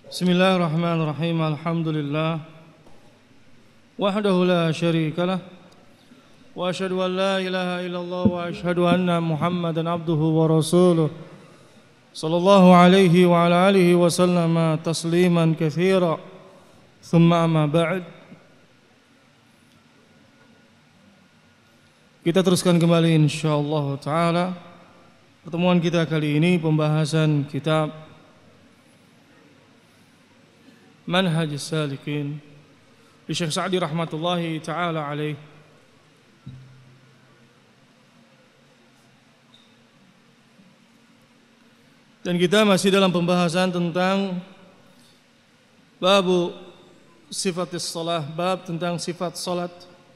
Bismillahirrahmanirrahim. Alhamdulillah wahdahu la syarika lah wa asyhadu an la ilaha illallah wa asyhadu anna Muhammadan abduhu wa rasuluh sallallahu alaihi wa ala alihi wa sallama tasliman katsira. Thumma amma ba'd. Kita teruskan kembali insyaallah taala pertemuan kita kali ini, pembahasan kitab Manhaj Salikin di Syekh Sa'di rahmatullahi ta'ala alaih. Dan kita masih dalam pembahasan tentang babu sifatis salah, bab tentang sifat salat.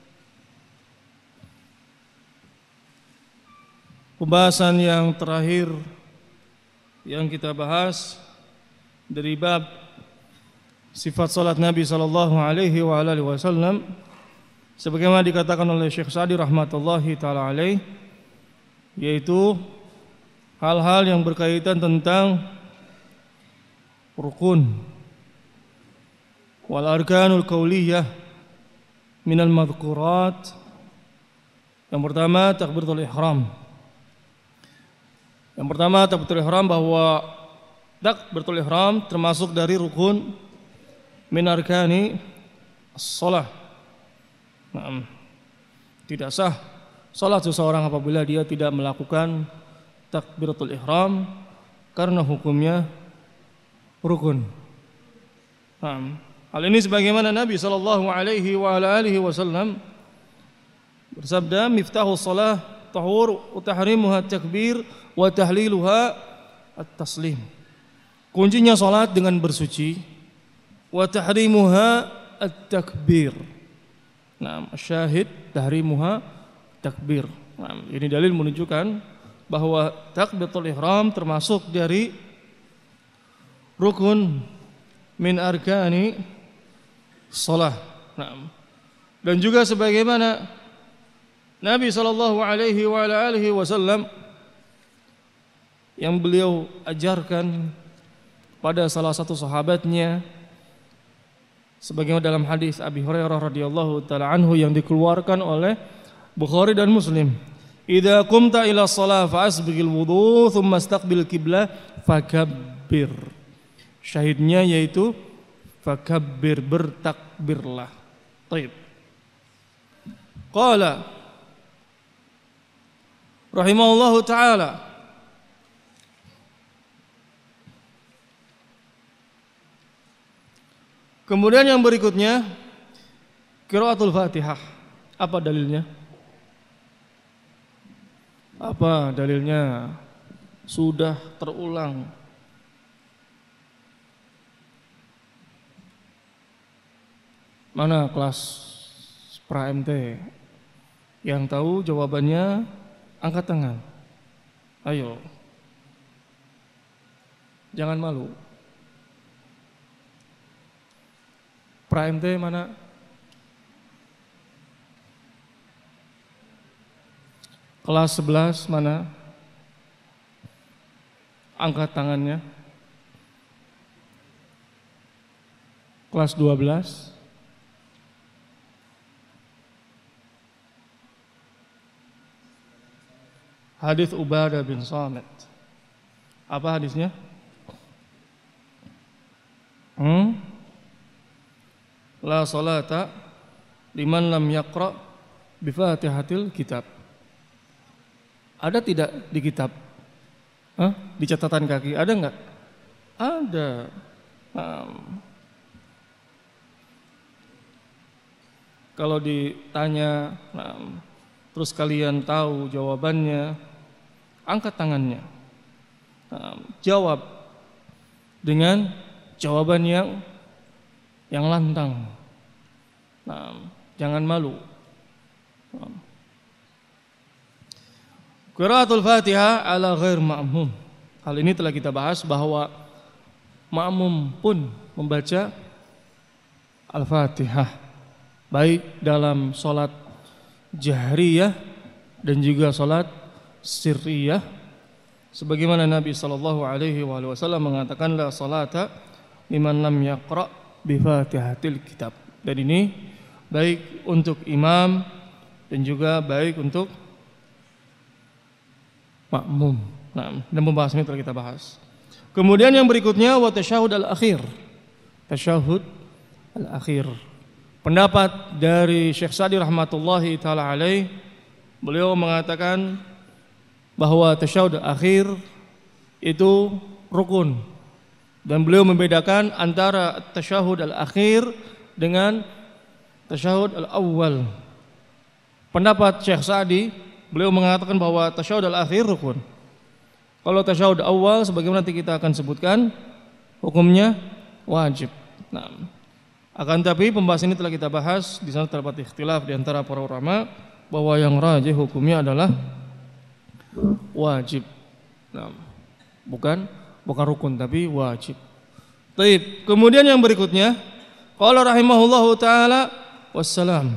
Pembahasan yang terakhir yang kita bahas dari bab sifat salat Nabi sallallahu alaihi wa alihi wasallam, sebagaimana dikatakan oleh Syekh Sa'di rahmatullahi taala alaih, yaitu hal-hal yang berkaitan tentang rukun wal arkanul qauliyah minal madhkurat. Yang pertama takbiratul ihram. Yang pertama takbiratul ihram, bahwa takbiratul ihram termasuk dari rukun min arkani as-shalah. Tidak sah salat seseorang apabila dia tidak melakukan takbiratul ihram karena hukumnya rukun. Hal ini sebagaimana Nabi sallallahu alaihi wa ala alihi wasallam bersabda, "Miftahus shalah tahur wa tahrimuha takbir wa tahliluha at-taslim." Kuncinya salat dengan bersuci, wa tahrimuha at-takbir. Syahid tahrimuha takbir. Ini dalil menunjukkan bahwa takbiratul ihram termasuk dari rukun min arkani shalah. Dan juga sebagaimana Nabi sallallahu alaihi wa alihi wasallam yang beliau ajarkan pada salah satu sahabatnya, sebagaimana dalam hadis Abi Hurairah radhiyallahu taala anhu yang dikeluarkan oleh Bukhari dan Muslim, "Idza qumta ila shalah fa asbighil wudu thumma istaqbil qiblah fakabbir." Syahidnya yaitu fakabbir, bertakbirlah. Baik. Qala rahimahullahu taala, kemudian yang berikutnya qiraatul Fatihah. Apa dalilnya? Apa dalilnya? Sudah terulang. Mana kelas pra MT yang tahu jawabannya? Angkat tangan. Ayo. Jangan malu. Pra MT mana? Kelas 11 mana? Angkat tangannya. Kelas 12. Hadis Ubadah bin Samit. Apa hadisnya? La salata liman lam yaqra bi Fatihatil kitab. Ada tidak di kitab? Di catatan kaki ada enggak? Ada. Kalau ditanya, terus kalian tahu jawabannya, angkat tangannya. Jawab dengan jawaban yang lantang. Jangan malu. Qiraatul Fatihah ala ghair ma'mum. Hal ini telah kita bahas bahwa ma'mum pun membaca Al-Fatihah, baik dalam salat jahriyah dan juga salat sirriyah, sebagaimana Nabi sallallahu alaihi wasallam mengatakan, la salata liman lam yaqra bi Fatihatil kitab. Dan ini baik untuk imam dan juga baik untuk makmum. Nah, dan pembahasan ini telah kita bahas. Kemudian yang berikutnya wa tasyahud al-akhir. Tasyahud al-akhir. Pendapat dari Syekh Sa'di rahmatullahi taala alaih, beliau mengatakan bahwa tasyahud al-akhir itu rukun. Dan beliau membedakan antara tasyahud al-akhir dengan tasyahud al-awwal. Pendapat Syekh Sa'di, beliau mengatakan bahwa tasyahud al-akhir rukun. Kalau tasyahud awal sebagaimana nanti kita akan sebutkan, hukumnya wajib. Nah, akan tapi pembahasan ini telah kita bahas, di sana terdapat ikhtilaf di antara para ulama bahwa yang rajih hukumnya adalah wajib. Nah, bukan rukun tapi wajib. Baik, kemudian yang berikutnya, qala rahimahullahu taala wassalam.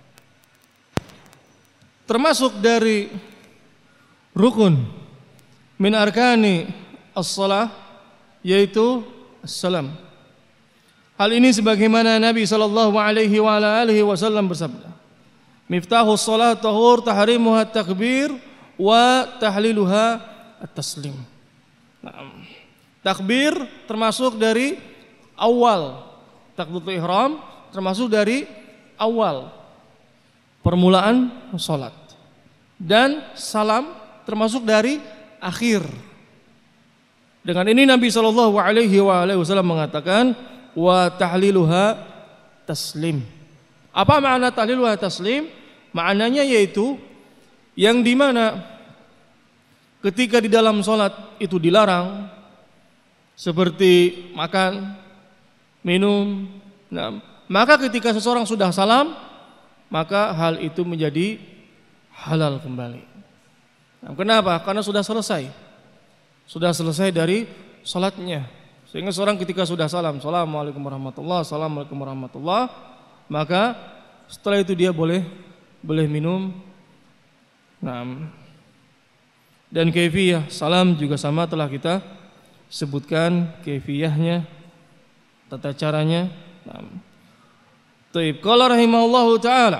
Termasuk dari rukun min arkani as-salah yaitu as-salam. Hal ini sebagaimana Nabi sallallahu alaihi wa alihi wasallam bersabda, "Miftahus salat tahur tahrimuha at-takbir wa tahliluha at-taslim." Nah, takbir termasuk dari awal takbiratul ihram, termasuk dari awal permulaan salat. Dan salam termasuk dari akhir. Dengan ini Nabi sallallahu alaihi wasallam mengatakan wa tahliluha taslim. Apa makna tahliluha taslim? Maknanya yaitu yang dimana ketika di dalam salat itu dilarang seperti makan, minum. Nah, maka ketika seseorang sudah salam, maka hal itu menjadi halal kembali. Nah, kenapa? Karena sudah selesai dari salatnya. Sehingga seorang ketika sudah salam, assalamualaikum warahmatullahi, assalamualaikum warahmatullahi, maka setelah itu dia boleh minum. Nah, dan kaifiyah salam juga sama telah kita sebutkan kaifiyahnya, tata caranya. Nah, taib. Qala rahimahullahu taala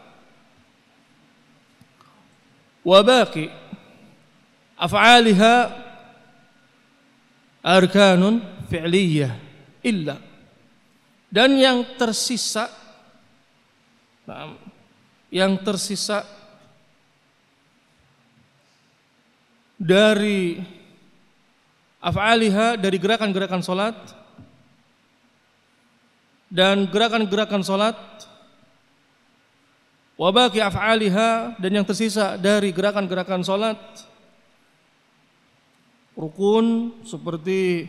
wa baqi af'aliha arkanun fi'liyah illa, dan yang tersisa dari af'aliha, dari gerakan-gerakan salat dan gerakan-gerakan salat, wa baqi af'aliha, dan yang tersisa dari gerakan-gerakan salat, rukun seperti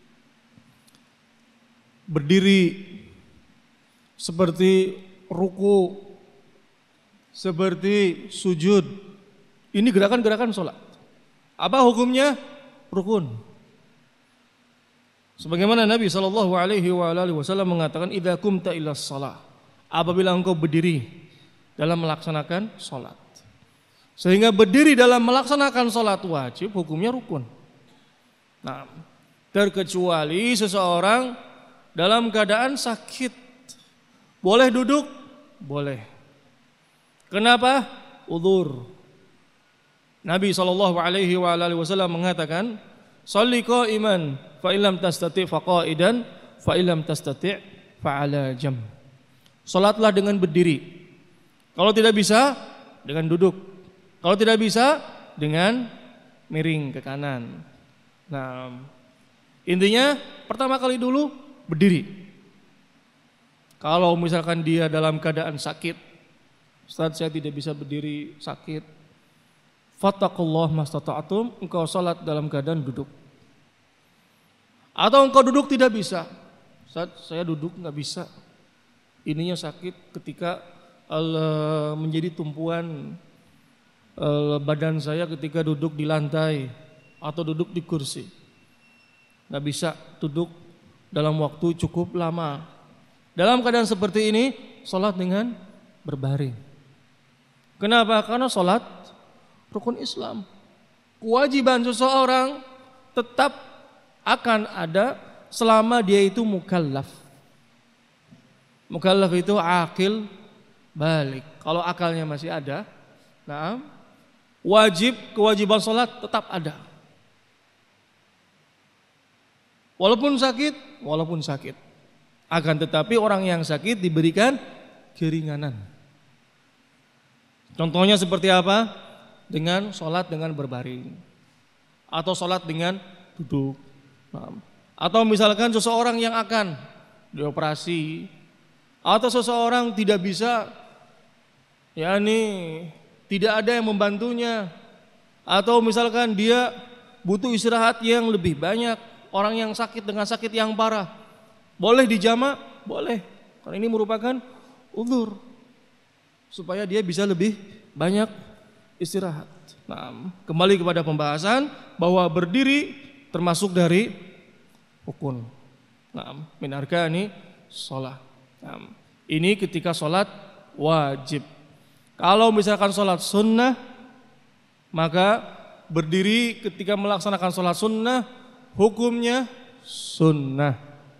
berdiri, seperti ruku, seperti sujud. Ini gerakan-gerakan salat. Apa hukumnya? Rukun. Sebagaimana Nabi sallallahu alaihi wasallam mengatakan, "Idza qumta ila shalah." Apabila engkau berdiri dalam melaksanakan salat. Sehingga berdiri dalam melaksanakan salat wajib hukumnya rukun. Nah, terkecuali seseorang dalam keadaan sakit. Boleh duduk? Boleh. Kenapa? Udzur. Nabi sallallahu alaihi wasallam mengatakan, "Shalli qa'iman fa illam tastati' fa qa'idan fa illam tastati' fa 'ala jamb." Salatlah dengan berdiri. Kalau tidak bisa dengan duduk. Kalau tidak bisa dengan miring ke kanan. Nah, intinya pertama kali dulu berdiri. Kalau misalkan dia dalam keadaan sakit, Ustaz saya tidak bisa berdiri, sakit, fattaqullah mastata'tum, engkau salat dalam keadaan duduk. Atau engkau duduk tidak bisa, Ustaz saya duduk nggak bisa, ininya sakit ketika menjadi tumpuan badan saya ketika duduk di lantai atau duduk di kursi, nggak bisa duduk dalam waktu cukup lama. Dalam keadaan seperti ini, salat dengan berbaring. Kenapa? Karena salat rukun Islam. Kewajiban seseorang tetap akan ada selama dia itu mukallaf. Mukallaf itu akil balik. Kalau akalnya masih ada, nah, kewajiban sholat tetap ada. Walaupun sakit. Akan tetapi orang yang sakit diberikan keringanan. Contohnya seperti apa? Dengan sholat dengan berbaring, atau sholat dengan duduk. Atau misalkan seseorang yang akan dioperasi, atau seseorang tidak bisa, tidak ada yang membantunya, atau misalkan dia butuh istirahat yang lebih banyak, orang yang sakit dengan sakit yang parah, boleh dijamak? Boleh, karena ini merupakan uzur, supaya dia bisa lebih banyak istirahat. Nah, kembali kepada pembahasan bahwa berdiri termasuk dari rukun. Nah, min arkani shalah. Nah, ini ketika sholat wajib. Kalau misalkan sholat sunnah, maka berdiri ketika melaksanakan sholat sunnah hukumnya sunnah.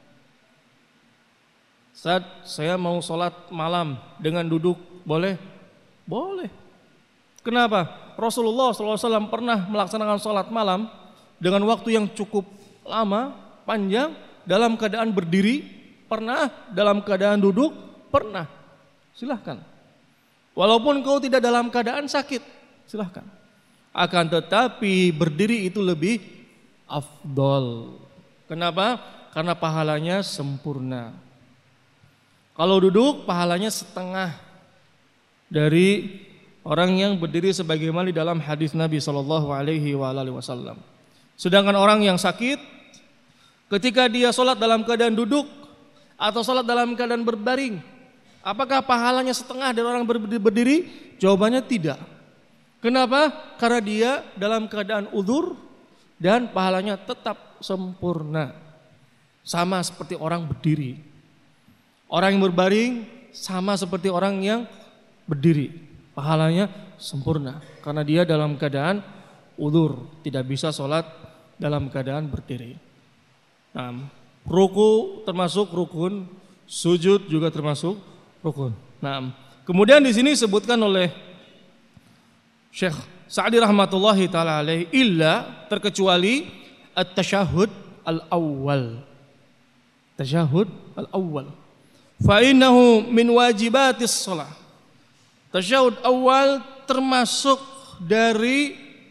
Saat saya mau sholat malam dengan duduk, boleh? Boleh. Kenapa? Rasulullah SAW pernah melaksanakan sholat malam dengan waktu yang cukup lama, panjang, dalam keadaan berdiri, pernah, dalam keadaan duduk, pernah. Silahkan. Walaupun kau tidak dalam keadaan sakit, silahkan. Akan tetapi berdiri itu lebih afdol. Kenapa? Karena pahalanya sempurna. Kalau duduk, pahalanya setengah dari orang yang berdiri sebagaimana di dalam hadis Nabi SAW. Sedangkan orang yang sakit, ketika dia sholat dalam keadaan duduk atau sholat dalam keadaan berbaring, apakah pahalanya setengah dari orang berdiri? Jawabannya tidak. Kenapa? Karena dia dalam keadaan uzur dan pahalanya tetap sempurna, sama seperti orang berdiri. Orang yang berbaring sama seperti orang yang berdiri, pahalanya sempurna karena dia dalam keadaan uzur, tidak bisa sholat dalam keadaan berdiri. Nah, ruku termasuk rukun, sujud juga termasuk rukun. Nah, kemudian di sini disebutkan oleh Syekh Sa'di rahmatullahi taala alaihi, illa terkecuali at-tasyahud al-awwal. Tasyahud al-awwal. Fa innahu min wajibatis shalah. Tasyahud awal termasuk dari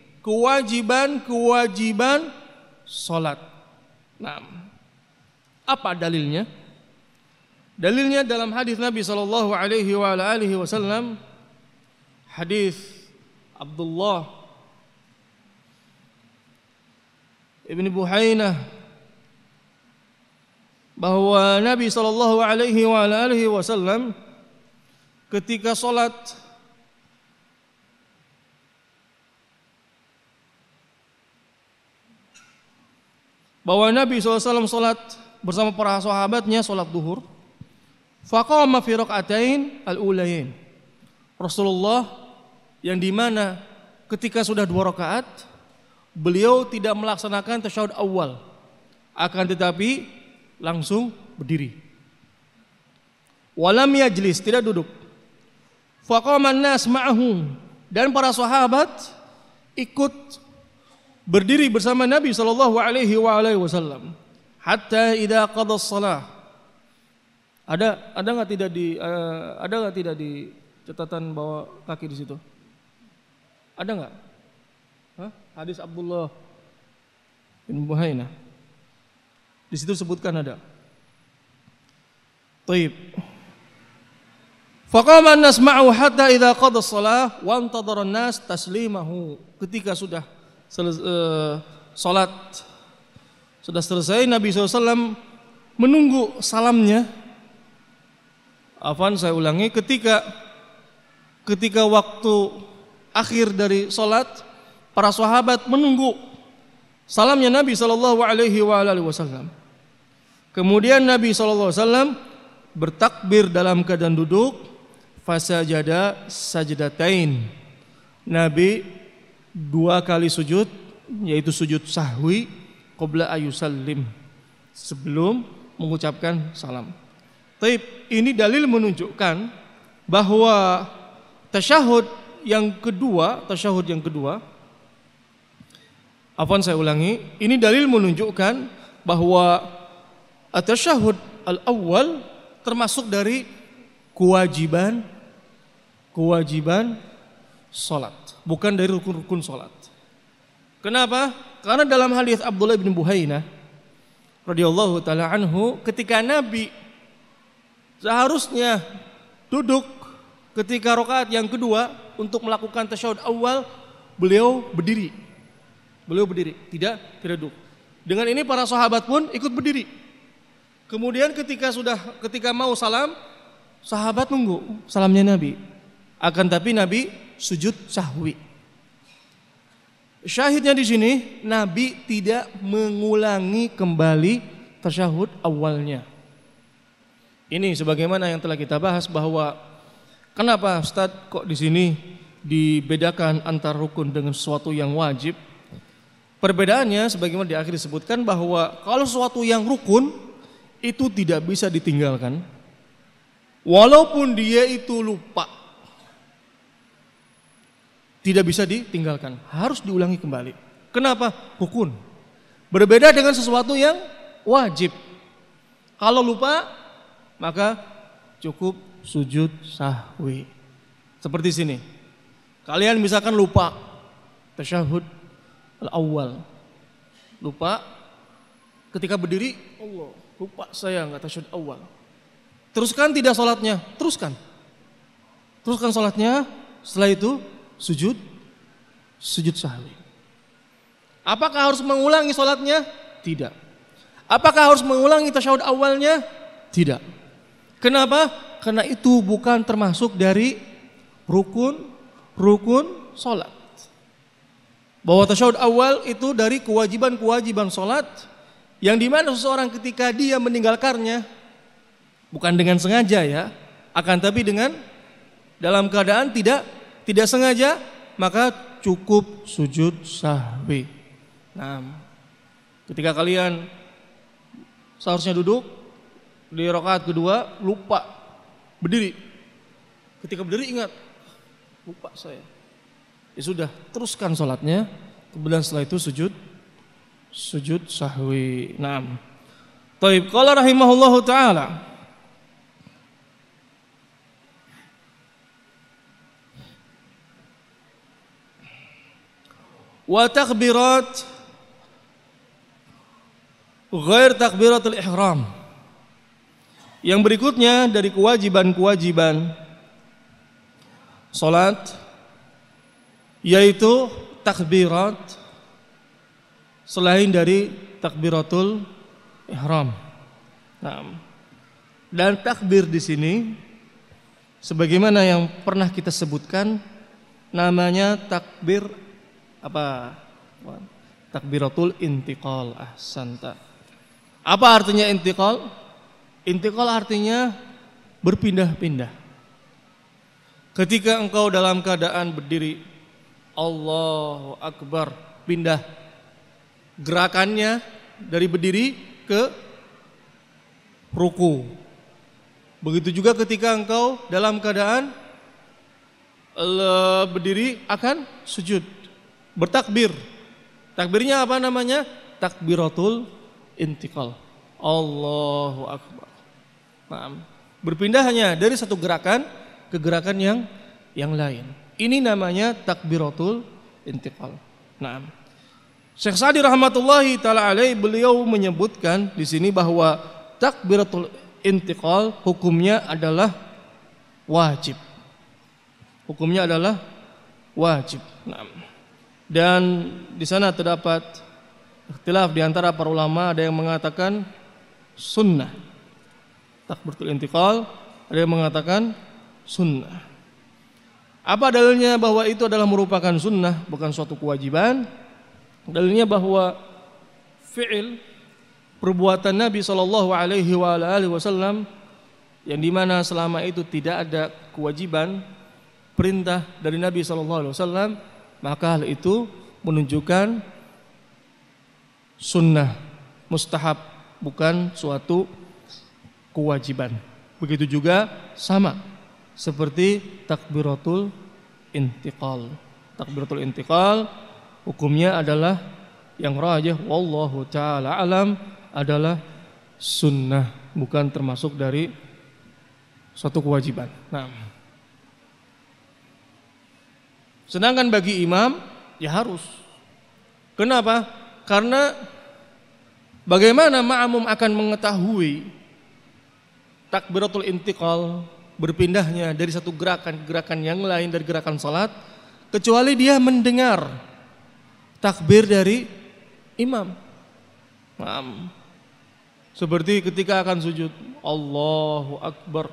kewajiban salat. Nah, apa dalilnya? Dalilnya dalam hadis Nabi sallallahu alaihi wasallam, hadis Abdullah ibn Buhainah, bahwa Nabi sallallahu alaihi wasallam ketika sholat bahwa Nabi SAW sholat bersama para sahabatnya sholat duhur, faqama fi raka'atain al-ulayain. Rasulullah yang dimana ketika sudah 2 rakaat beliau tidak melaksanakan tasyahud awal, akan tetapi langsung berdiri. Walam yajlis, tidak duduk. Faqama an-nas ma'ahu, dan para sahabat ikut berdiri bersama Nabi sallallahu alaihi wasallam hatta idza qada shalah. Ada enggak tidak di catatan bawah kaki di situ? Ada enggak? Hadis Abdullah bin Buhainah. Di situ sebutkan ada. Taib. Faqama an-nas ma'ahu hatta idza qada shalah wa antadara an-nas taslimahu. Ketika sudah salat sudah selesai, Nabi SAW menunggu salamnya. Saya ulangi, ketika waktu akhir dari salat, para sahabat menunggu salamnya Nabi SAW. Kemudian Nabi SAW bertakbir dalam keadaan duduk, fasajada sajdatain. Nabi 2 kali sujud, yaitu sujud sahwi qabla ayusallim, sebelum mengucapkan salam. Taib, ini dalil menunjukkan bahwa tasyahud yang kedua, saya ulangi, ini dalil menunjukkan bahwa at-tasyahud al-awwal termasuk dari kewajiban salat, bukan dari rukun-rukun salat. Kenapa? Karena dalam hadis Abdullah bin Buhainah radhiyallahu taala anhu, ketika Nabi seharusnya duduk ketika rakaat yang kedua untuk melakukan tasyahud awal, beliau berdiri, tidak duduk. Dengan ini para sahabat pun ikut berdiri. Kemudian ketika mau salam, sahabat nunggu salamnya Nabi. Akan tapi Nabi sujud sahwi. Syahidnya di sini, Nabi tidak mengulangi kembali tasyahud awalnya. Ini sebagaimana yang telah kita bahas bahwa kenapa Ustaz kok di sini dibedakan antara rukun dengan sesuatu yang wajib? Perbedaannya sebagaimana di akhir disebutkan bahwa kalau sesuatu yang rukun itu tidak bisa ditinggalkan walaupun dia itu lupa, tidak bisa ditinggalkan, harus diulangi kembali. Kenapa? Rukun. Berbeda dengan sesuatu yang wajib. Kalau lupa maka cukup sujud sahwi. Seperti sini, kalian misalkan lupa tasyahud al-awwal, lupa ketika berdiri, Allah, lupa saya enggak tasyahud awal. Teruskan tidak salatnya? Teruskan salatnya. Setelah itu sujud sahwi. Apakah harus mengulangi salatnya? Tidak. Apakah harus mengulangi tasyahud awalnya? Tidak. Kenapa? Karena itu bukan termasuk dari rukun salat. Bahwa tasyahud awal itu dari kewajiban salat yang dimana seseorang ketika dia meninggalkannya bukan dengan sengaja ya, akan tapi dengan dalam keadaan tidak sengaja, maka cukup sujud sahwi. Nah, ketika kalian seharusnya duduk di rakaat kedua lupa berdiri, ketika berdiri ingat lupa saya, ya sudah, teruskan salatnya. Kemudian setelah itu sujud sahwi. Naam. Taib, qala rahimahullahu taala, wa takbirat ghair takbiratul ihram. Yang berikutnya dari kewajiban salat yaitu takbirat selain dari takbiratul ihram. Nah, dan takbir di sini sebagaimana yang pernah kita sebutkan namanya takbir apa? Takbiratul intiqal. Ahsanta. Apa artinya intiqal? Intiqal artinya berpindah-pindah. Ketika engkau dalam keadaan berdiri, Allahu Akbar, pindah gerakannya dari berdiri ke ruku. Begitu juga ketika engkau dalam keadaan berdiri akan sujud, bertakbir. Takbirnya apa namanya? Takbiratul intiqal. Allahu Akbar. Nah, berpindah hanya dari satu gerakan ke gerakan yang lain. Ini namanya takbiratul intiqal. Nah, Syekh Sa'di rahmatullahi taala alaih beliau menyebutkan di sini bahwa takbiratul intiqal hukumnya adalah wajib. Hukumnya adalah wajib. Nah, dan di sana terdapat ikhtilaf di antara para ulama, ada yang mengatakan sunnah takbiratul intiqal, ada yang mengatakan sunnah. Apa dalilnya bahwa itu adalah merupakan sunnah, bukan suatu kewajiban? Dalilnya bahwa fi'il perbuatan Nabi sallallahu alaihi wasallam yang dimana selama itu tidak ada kewajiban perintah dari Nabi sallallahu alaihi wasallam, maka hal itu menunjukkan sunnah, mustahab, bukan suatu kewajiban. Begitu juga sama seperti takbiratul intiqal. Takbiratul intiqal hukumnya adalah yang rajih wallahu taala alam adalah sunnah, bukan termasuk dari suatu kewajiban. Nah, sedangkan bagi imam ya harus. Kenapa? Karena bagaimana ma'mum akan mengetahui takbiratul intiqal, berpindahnya dari satu gerakan ke gerakan yang lain dari gerakan salat, kecuali dia mendengar takbir dari imam. Seperti ketika akan sujud, Allahu Akbar.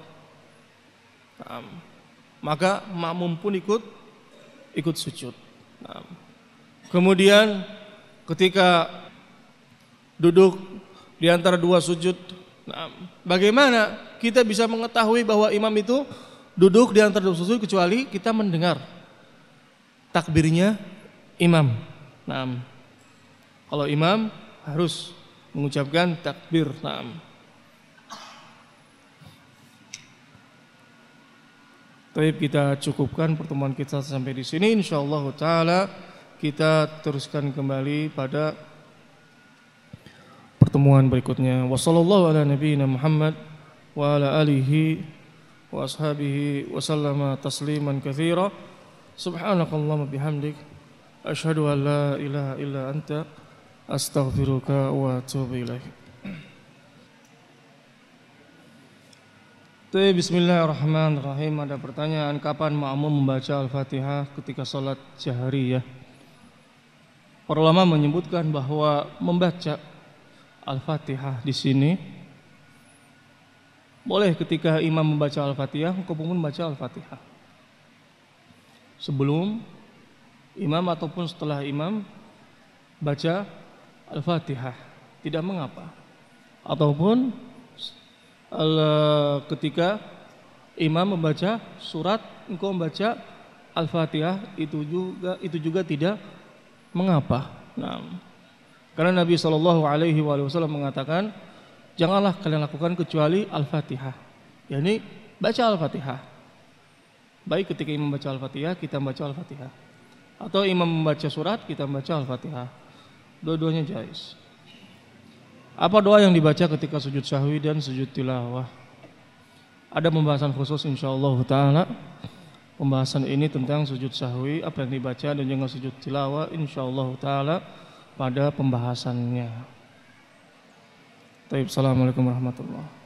Maka makmum pun ikut sujud. Kemudian ketika duduk di antara dua sujud, bagaimana kita bisa mengetahui bahwa imam itu duduk di antara dua sujud kecuali kita mendengar takbirnya imam. Kalau imam harus mengucapkan takbir. Baik, kita cukupkan pertemuan kita sampai di sini. Insyaallah taala kita teruskan kembali pada pertemuan berikutnya. Wassallallahu ala nabiyyina Muhammad wa ala alihi wa ashabihi wa sallama tasliman katsira. Subhanakallahumma bihamdik asyhadu an la ilaha illa anta astaghfiruka wa atubu ilaik. Bismillahirrahmanirrahim. Ada pertanyaan, kapan makmum membaca Al-Fatihah ketika salat jahriyah? Para ulama menyebutkan bahwa membaca Al-Fatihah di sini boleh ketika imam membaca Al-Fatihah, hukum membaca Al-Fatihah. Sebelum imam ataupun setelah imam baca Al-Fatihah tidak mengapa. Ataupun ketika imam membaca surat, engkau membaca Al-Fatihah, itu juga tidak mengapa. Karena Nabi SAW mengatakan, janganlah kalian lakukan kecuali Al-Fatihah. yakni baca Al-Fatihah. Baik ketika imam membaca Al-Fatihah, kita membaca Al-Fatihah. Atau imam membaca surat, kita membaca Al-Fatihah. Dua-duanya jais. Apa doa yang dibaca ketika sujud sahwi dan sujud tilawah? Ada pembahasan khusus insyaallah ta'ala. Pembahasan ini tentang sujud sahwi, apa yang dibaca dan juga sujud tilawah insyaallah ta'ala pada pembahasannya. Assalamualaikum warahmatullahi wabarakatuh.